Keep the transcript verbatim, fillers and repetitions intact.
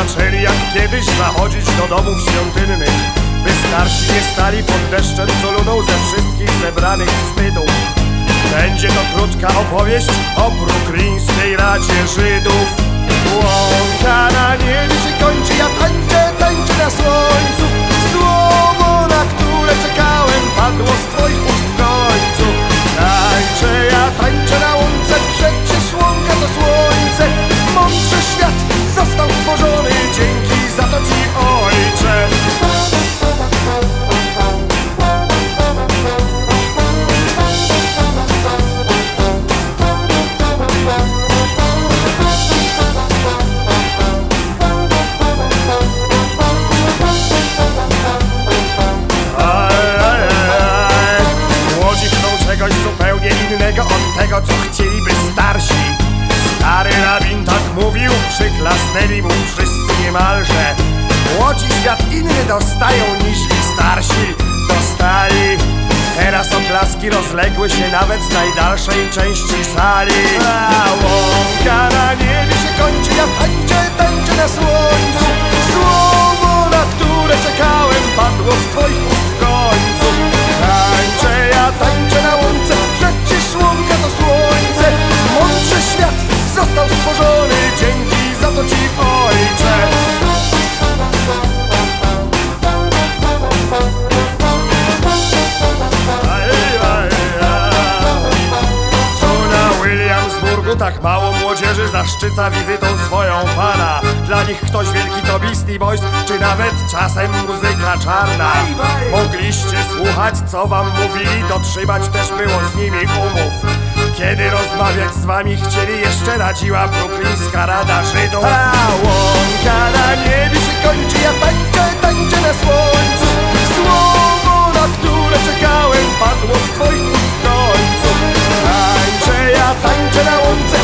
zaczęli jak kiedyś zachodzić do domów świątynnych, by starsi nie stali pod deszczem, co ludą ze wszystkich zebranych wstydów. Będzie to krótka opowieść o bruklińskiej Radzie Żydów. Łąka na niebie się kończy, ja tańczę, tańczę na słońcu. Słowo, na które czekałem, padło z twoich ust w końcu. Tańczę, ja tańczę na łące, przecież łąka to słońce. Mądrze świat został stworzony, dzięki za to ci, ojcze. Czegoś zupełnie innego od tego, co chcieliby starsi. Stary rabin tak mówił, przyklasnęli mu wszyscy niemalże. Młodzi świat inny dostają niż ich starsi dostali. Teraz oklaski rozległy się nawet z najdalszej części sali. A łąka na niebie się kończy, ja tańczę, tańczę na słońcu. Słowo, na które czekałem, padło z twoich ust w końcu. Tańczę, ja tańczę na łące, przecież łąka to słońce. Mądrze świat został stworzony, dzięki za to ci, ojcze. Co na Williamsburgu tak mało młodzieży zaszczyca wizytą swoją pana. Dla nich ktoś wielki to Beastie Boys, czy nawet czasem muzyka czarna. Mogliście słuchać, co wam mówili, dotrzymać też było z nimi umów. Kiedy rozmawiać z wami chcieli, jeszcze radziła bruklińska Rada Żydów. A łąka na niebie się kończy, ja tańczę, tańczę na słońcu. Słowo, na które czekałem, padło z twoich ust w końcu. Tańczę, ja tańczę na łące,